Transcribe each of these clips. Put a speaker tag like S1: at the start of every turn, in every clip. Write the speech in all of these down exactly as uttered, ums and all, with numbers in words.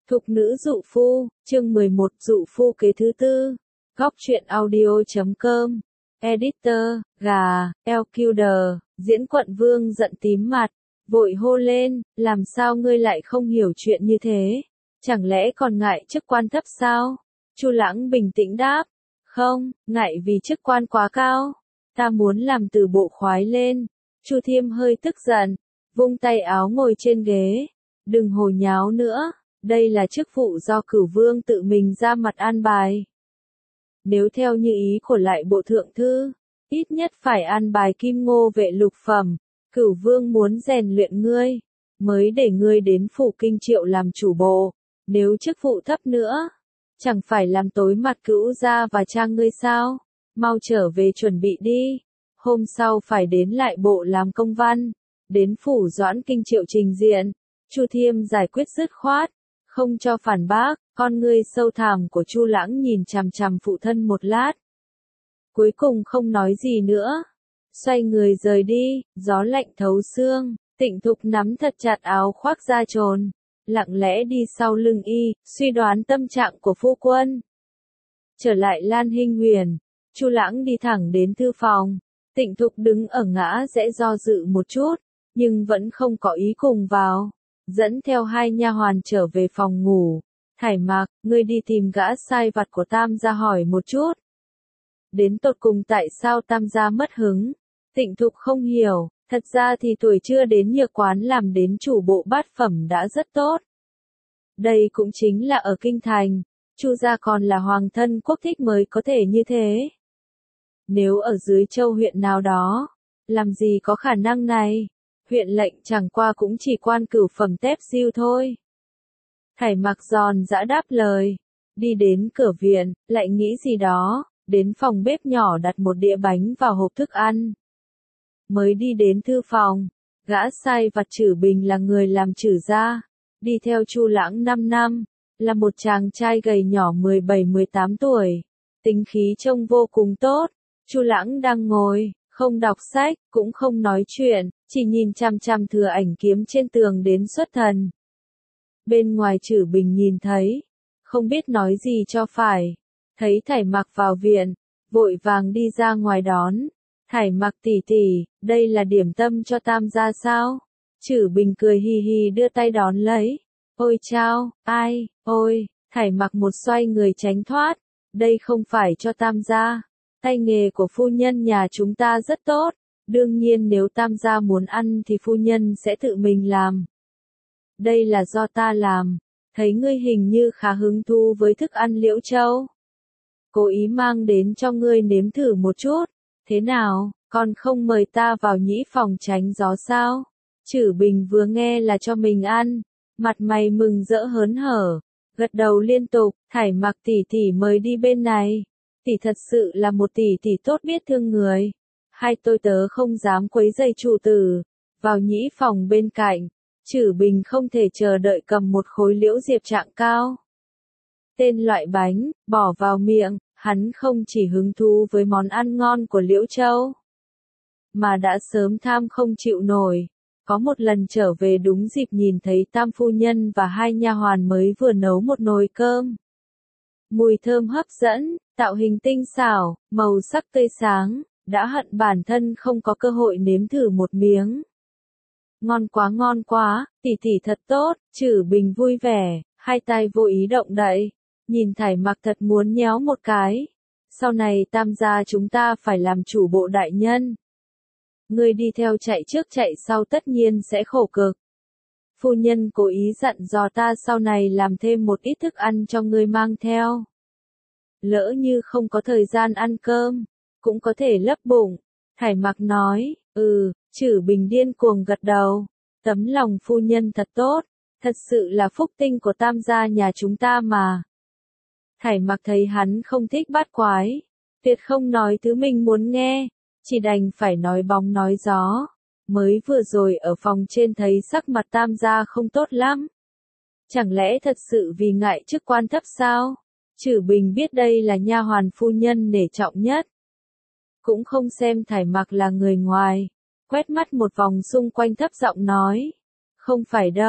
S1: Thục nữ dụ phu, chương mười một dụ phu kế thứ tư. Góc truyện audio chấm com. Editor, gà, Elkuder, diễn quận vương giận tím mặt, vội hô lên, làm sao ngươi lại không hiểu chuyện như thế? Chẳng lẽ còn ngại chức quan thấp sao? Chu Lãng bình tĩnh đáp, không, ngại vì chức quan quá cao. Ta muốn làm từ bộ khoái lên. Chu Thiêm hơi tức giận, vung tay áo ngồi trên ghế. Đừng hồ nháo nữa, đây là chức vụ do Cửu Vương tự mình ra mặt an bài. Nếu theo như ý của lại bộ thượng thư, ít nhất phải an bài kim ngô vệ lục phẩm. Cửu Vương muốn rèn luyện ngươi, mới để ngươi đến phủ Kinh Triệu làm chủ bộ. Nếu chức vụ thấp nữa, chẳng phải làm tối mặt Cửu gia và cha ngươi sao? Mau trở về chuẩn bị đi. Hôm sau phải đến lại bộ làm công văn, đến phủ Doãn Kinh Triệu trình diện. Chu Thiêm giải quyết dứt khoát, không cho phản bác. Con ngươi sâu thẳm của Chu Lãng nhìn chằm chằm phụ thân một lát, cuối cùng không nói gì nữa, xoay người rời đi. Gió lạnh thấu xương, Tịnh Thục nắm thật chặt áo khoác da trồn, lặng lẽ đi sau lưng y, suy đoán tâm trạng của phu quân. Trở lại Lan Hinh Huyền, Chu Lãng đi thẳng đến thư phòng. Tịnh Thục đứng ở ngã rẽ do dự một chút, nhưng vẫn không có ý cùng vào, dẫn theo hai nha hoàn trở về phòng ngủ. Thải Mạc, ngươi đi tìm gã sai vặt của Tam gia hỏi một chút. Đến tột cùng tại sao Tam gia mất hứng? Tịnh Thục không hiểu, thật ra thì tuổi chưa đến nhược quán làm đến chủ bộ bát phẩm đã rất tốt. Đây cũng chính là ở kinh thành, Chu gia còn là hoàng thân quốc thích mới có thể như thế. Nếu ở dưới châu huyện nào đó, làm gì có khả năng này? Huyện lệnh chẳng qua cũng chỉ quan cửu phẩm tép diêu thôi. Thải Mạc giòn giã đáp lời, đi đến cửa viện, lại nghĩ gì đó, đến phòng bếp nhỏ đặt một đĩa bánh vào hộp thức ăn. Mới đi đến thư phòng, gã sai vặt Trử Bình là người làm Trử gia, đi theo Chu Lãng năm năm, là một chàng trai gầy nhỏ mười bảy mười tám tuổi, tính khí trông vô cùng tốt. Chu Lãng đang ngồi, không đọc sách, cũng không nói chuyện, chỉ nhìn chằm chằm thừa ảnh kiếm trên tường đến xuất thần. Bên ngoài Trử Bình nhìn thấy, không biết nói gì cho phải, thấy Thải Mạc vào viện, vội vàng đi ra ngoài đón. Thải Mạc tỷ tỷ, đây là điểm tâm cho Tam gia sao? Trử Bình cười hì hì đưa tay đón lấy. Ôi chao, ai, ôi, Thải Mạc một xoay người tránh thoát, đây không phải cho Tam gia. Tay nghề của phu nhân nhà chúng ta rất tốt, đương nhiên nếu Tam gia muốn ăn thì phu nhân sẽ tự mình làm. Đây là do ta làm, thấy ngươi hình như khá hứng thú với thức ăn Liễu Châu. Cố ý mang đến cho ngươi nếm thử một chút, thế nào, còn không mời ta vào nhĩ phòng tránh gió sao? Trử Bình vừa nghe là cho mình ăn, mặt mày mừng rỡ hớn hở, gật đầu liên tục. Thải Mạc tỷ tỷ mời đi bên này, tỷ thật sự là một tỷ tỷ tốt biết thương người. Hai tôi tớ không dám quấy rầy chủ tử, vào nhĩ phòng bên cạnh. Trử Bình không thể chờ đợi cầm một khối liễu diệp trạng cao. Tên loại bánh, bỏ vào miệng, hắn không chỉ hứng thú với món ăn ngon của Liễu Châu, mà đã sớm tham không chịu nổi. Có một lần trở về đúng dịp nhìn thấy Tam phu nhân và hai nha hoàn mới vừa nấu một nồi cơm. Mùi thơm hấp dẫn, tạo hình tinh xảo, màu sắc tươi sáng, đã hận bản thân không có cơ hội nếm thử một miếng. Ngon quá ngon quá, tỷ tỷ thật tốt. Trử Bình vui vẻ, hai tay vô ý động đậy, nhìn Thải Mạc thật muốn nhéo một cái. Sau này Tam gia chúng ta phải làm chủ bộ đại nhân. Ngươi đi theo chạy trước chạy sau tất nhiên sẽ khổ cực. Phu nhân cố ý dặn dò ta sau này làm thêm một ít thức ăn cho ngươi mang theo. Lỡ như không có thời gian ăn cơm, cũng có thể lấp bụng. Thải Mạc nói, ừ. Trử Bình điên cuồng gật đầu, tấm lòng phu nhân thật tốt, thật sự là phúc tinh của Tam gia nhà chúng ta mà. Thải Mạc thấy hắn không thích bát quái, tuyệt không nói thứ mình muốn nghe, chỉ đành phải nói bóng nói gió. Mới vừa rồi ở phòng trên thấy sắc mặt Tam gia không tốt lắm. Chẳng lẽ thật sự vì ngại chức quan thấp sao? Trử Bình biết đây là nha hoàn phu nhân nể trọng nhất, cũng không xem Thải Mạc là người ngoài. Quét mắt một vòng xung quanh thấp giọng nói, không phải đâu,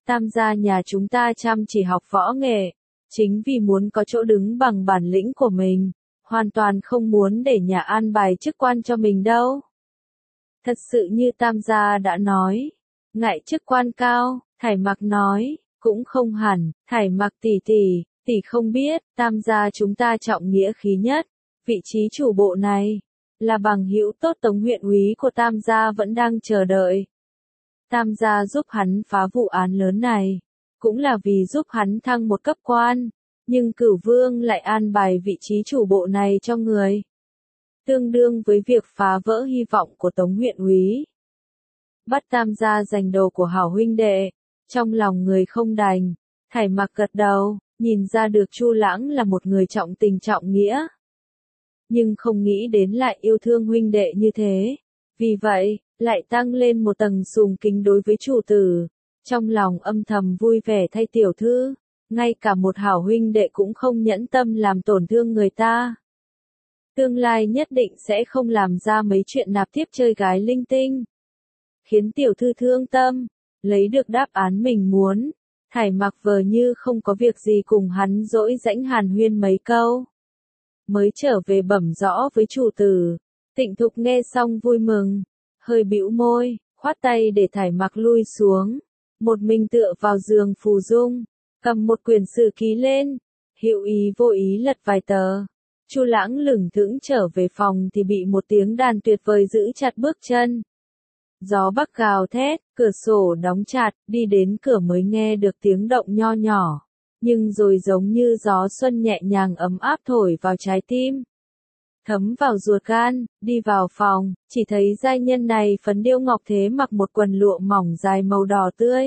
S1: Tam gia nhà chúng ta chăm chỉ học võ nghệ, chính vì muốn có chỗ đứng bằng bản lĩnh của mình, hoàn toàn không muốn để nhà an bài chức quan cho mình đâu. Thật sự như Tam gia đã nói, ngại chức quan cao, Thải Mặc nói, cũng không hẳn, Thải Mặc tỷ tỷ, tỷ không biết, Tam gia chúng ta trọng nghĩa khí nhất, vị trí chủ bộ này, là bằng hữu tốt Tống huyện úy của Tam gia vẫn đang chờ đợi. Tam gia giúp hắn phá vụ án lớn này, cũng là vì giúp hắn thăng một cấp quan, nhưng Cửu Vương lại an bài vị trí chủ bộ này cho người. Tương đương với việc phá vỡ hy vọng của Tống huyện úy. Bắt Tam gia giành đồ của hảo huynh đệ, trong lòng người không đành, Thải Mặc gật đầu, nhìn ra được Chu Lãng là một người trọng tình trọng nghĩa. Nhưng không nghĩ đến lại yêu thương huynh đệ như thế, vì vậy, lại tăng lên một tầng sùng kính đối với chủ tử, trong lòng âm thầm vui vẻ thay tiểu thư, ngay cả một hảo huynh đệ cũng không nhẫn tâm làm tổn thương người ta. Tương lai nhất định sẽ không làm ra mấy chuyện nạp tiếp chơi gái linh tinh, khiến tiểu thư thương tâm, lấy được đáp án mình muốn. Thải Mặc vờ như không có việc gì cùng hắn dỗi dãnh hàn huyên mấy câu, mới trở về bẩm rõ với chủ tử. Tịnh Thục nghe xong vui mừng, hơi bĩu môi, khoát tay để Thải Mặc lui xuống, một mình tựa vào giường phù dung, cầm một quyển sử ký lên, hữu ý vô ý lật vài tờ. Chu Lãng lửng thững trở về phòng thì bị một tiếng đàn tuyệt vời giữ chặt bước chân. Gió bắc gào thét, cửa sổ đóng chặt, đi đến cửa mới nghe được tiếng động nho nhỏ, nhưng rồi giống như gió xuân nhẹ nhàng ấm áp thổi vào trái tim, thấm vào ruột gan. Đi vào phòng, chỉ thấy giai nhân này phấn điêu ngọc thế mặc một quần lụa mỏng dài màu đỏ tươi,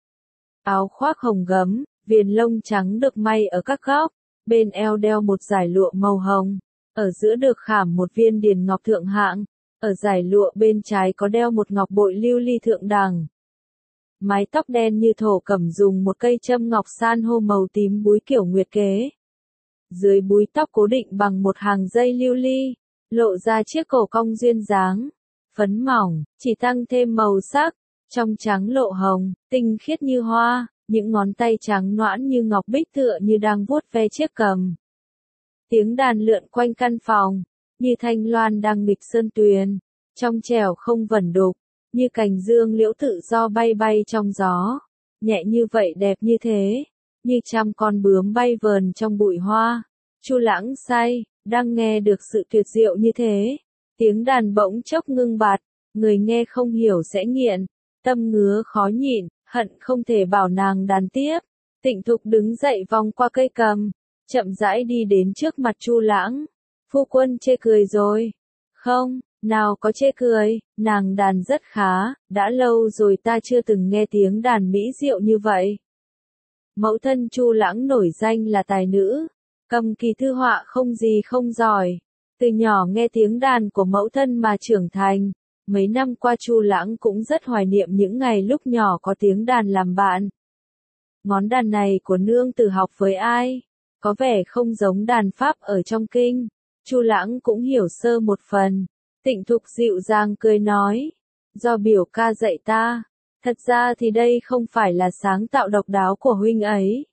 S1: áo khoác hồng gấm, viền lông trắng được may ở các góc, bên eo đeo một dải lụa màu hồng, ở giữa được khảm một viên điền ngọc thượng hạng, ở dải lụa bên trái có đeo một ngọc bội lưu ly thượng đẳng. Mái tóc đen như thổ cẩm dùng một cây châm ngọc san hô màu tím búi kiểu nguyệt kế. Dưới búi tóc cố định bằng một hàng dây lưu ly, lộ ra chiếc cổ cong duyên dáng, phấn mỏng, chỉ tăng thêm màu sắc, trong trắng lộ hồng, tinh khiết như hoa, những ngón tay trắng nõn như ngọc bích tựa như đang vuốt ve chiếc cầm. Tiếng đàn lượn quanh căn phòng, như thanh loan đang nghịch sơn tuyền, trong trẻo không vẩn đục, như cành dương liễu tự do bay bay trong gió, nhẹ như vậy đẹp như thế, như trăm con bướm bay vờn trong bụi hoa. Chu Lãng say, đang nghe được sự tuyệt diệu như thế, tiếng đàn bỗng chốc ngưng bặt, người nghe không hiểu sẽ nghiện, tâm ngứa khó nhịn, hận không thể bảo nàng đàn tiếp. Tịnh Thục đứng dậy vòng qua cây cầm, chậm rãi đi đến trước mặt Chu Lãng. Phu quân chê cười rồi. Không, nào có chê cười, nàng đàn rất khá, đã lâu rồi ta chưa từng nghe tiếng đàn mỹ diệu như vậy. Mẫu thân Chu Lãng nổi danh là tài nữ, cầm kỳ thư họa không gì không giỏi, từ nhỏ nghe tiếng đàn của mẫu thân mà trưởng thành. Mấy năm qua Chu Lãng cũng rất hoài niệm những ngày lúc nhỏ có tiếng đàn làm bạn. Ngón đàn này của nương tử học với ai? Có vẻ không giống đàn Pháp ở trong kinh. Chu Lãng cũng hiểu sơ một phần. Tịnh Thục dịu dàng cười nói, do biểu ca dạy ta. Thật ra thì đây không phải là sáng tạo độc đáo của huynh ấy,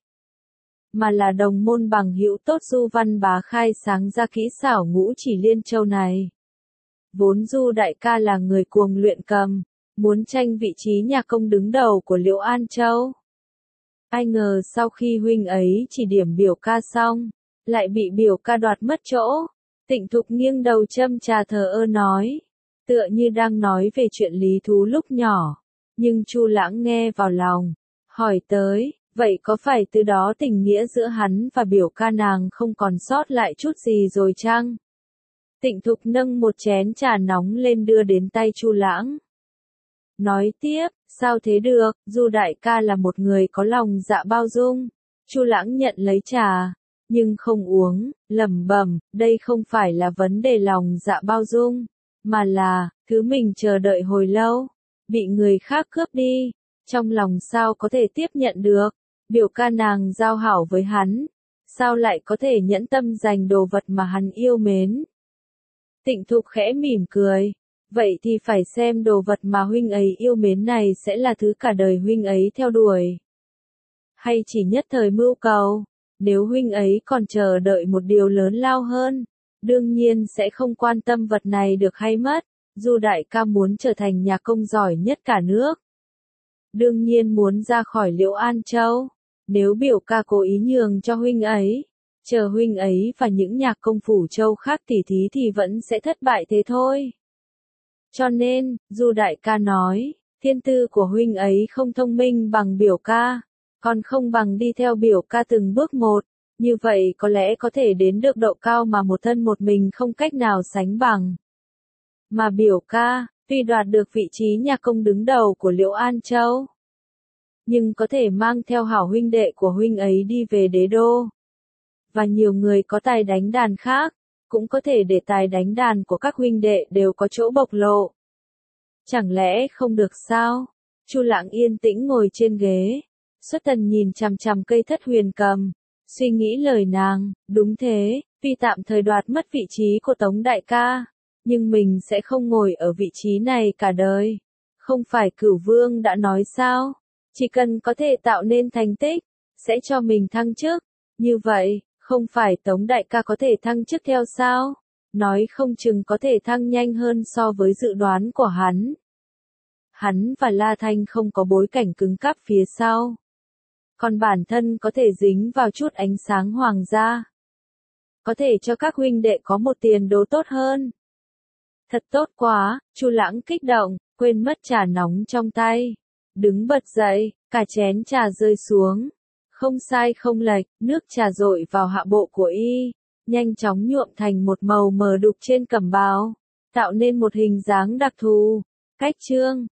S1: mà là đồng môn bằng hữu tốt Du Văn Bá khai sáng ra kỹ xảo ngũ chỉ liên châu này. Vốn Du đại ca là người cuồng luyện cầm, muốn tranh vị trí nhà công đứng đầu của Liễu An Châu. Ai ngờ sau khi huynh ấy chỉ điểm biểu ca xong, lại bị biểu ca đoạt mất chỗ. Tịnh Thục nghiêng đầu châm trà thờ ơ nói, tựa như đang nói về chuyện lý thú lúc nhỏ, nhưng Chu Lãng nghe vào lòng, hỏi tới, vậy có phải từ đó tình nghĩa giữa hắn và biểu ca nàng không còn sót lại chút gì rồi chăng? Tịnh Thục nâng một chén trà nóng lên đưa đến tay Chu Lãng. Nói tiếp, sao thế được, Du đại ca là một người có lòng dạ bao dung. Chu Lãng nhận lấy trà, nhưng không uống, lẩm bẩm, đây không phải là vấn đề lòng dạ bao dung, mà là, thứ mình chờ đợi hồi lâu, bị người khác cướp đi, trong lòng sao có thể tiếp nhận được, biểu ca nàng giao hảo với hắn, sao lại có thể nhẫn tâm giành đồ vật mà hắn yêu mến. Tịnh Thục khẽ mỉm cười, vậy thì phải xem đồ vật mà huynh ấy yêu mến này sẽ là thứ cả đời huynh ấy theo đuổi. Hay chỉ nhất thời mưu cầu? Nếu huynh ấy còn chờ đợi một điều lớn lao hơn, đương nhiên sẽ không quan tâm vật này được hay mất. Du đại ca muốn trở thành nhạc công giỏi nhất cả nước. Đương nhiên muốn ra khỏi Liễu An Châu. Nếu biểu ca cố ý nhường cho huynh ấy, chờ huynh ấy và những nhạc công phủ châu khác tỉ thí thì vẫn sẽ thất bại thế thôi. Cho nên, Du đại ca nói, thiên tư của huynh ấy không thông minh bằng biểu ca, còn không bằng đi theo biểu ca từng bước một, như vậy có lẽ có thể đến được độ cao mà một thân một mình không cách nào sánh bằng. Mà biểu ca, tuy đoạt được vị trí nhạc công đứng đầu của Liễu An Châu, nhưng có thể mang theo hảo huynh đệ của huynh ấy đi về đế đô. Và nhiều người có tài đánh đàn khác, cũng có thể để tài đánh đàn của các huynh đệ đều có chỗ bộc lộ. Chẳng lẽ không được sao? Chu Lãng yên tĩnh ngồi trên ghế, xuất thần nhìn chằm chằm cây thất huyền cầm, suy nghĩ lời nàng, đúng thế, tuy tạm thời đoạt mất vị trí của Tống đại ca, nhưng mình sẽ không ngồi ở vị trí này cả đời. Không phải Cửu Vương đã nói sao? Chỉ cần có thể tạo nên thành tích, sẽ cho mình thăng chức. Như vậy, không phải Tống đại ca có thể thăng chức theo sao? Nói không chừng có thể thăng nhanh hơn so với dự đoán của hắn. Hắn và La Thanh không có bối cảnh cứng cáp phía sau. Còn bản thân có thể dính vào chút ánh sáng hoàng gia. Có thể cho các huynh đệ có một tiền đồ tốt hơn. Thật tốt quá, Chu Lãng kích động, quên mất trà nóng trong tay. Đứng bật dậy, cả chén trà rơi xuống. Không sai không lệch, nước trà dội vào hạ bộ của y, nhanh chóng nhuộm thành một màu mờ đục trên cẩm bào, tạo nên một hình dáng đặc thù. Cách chương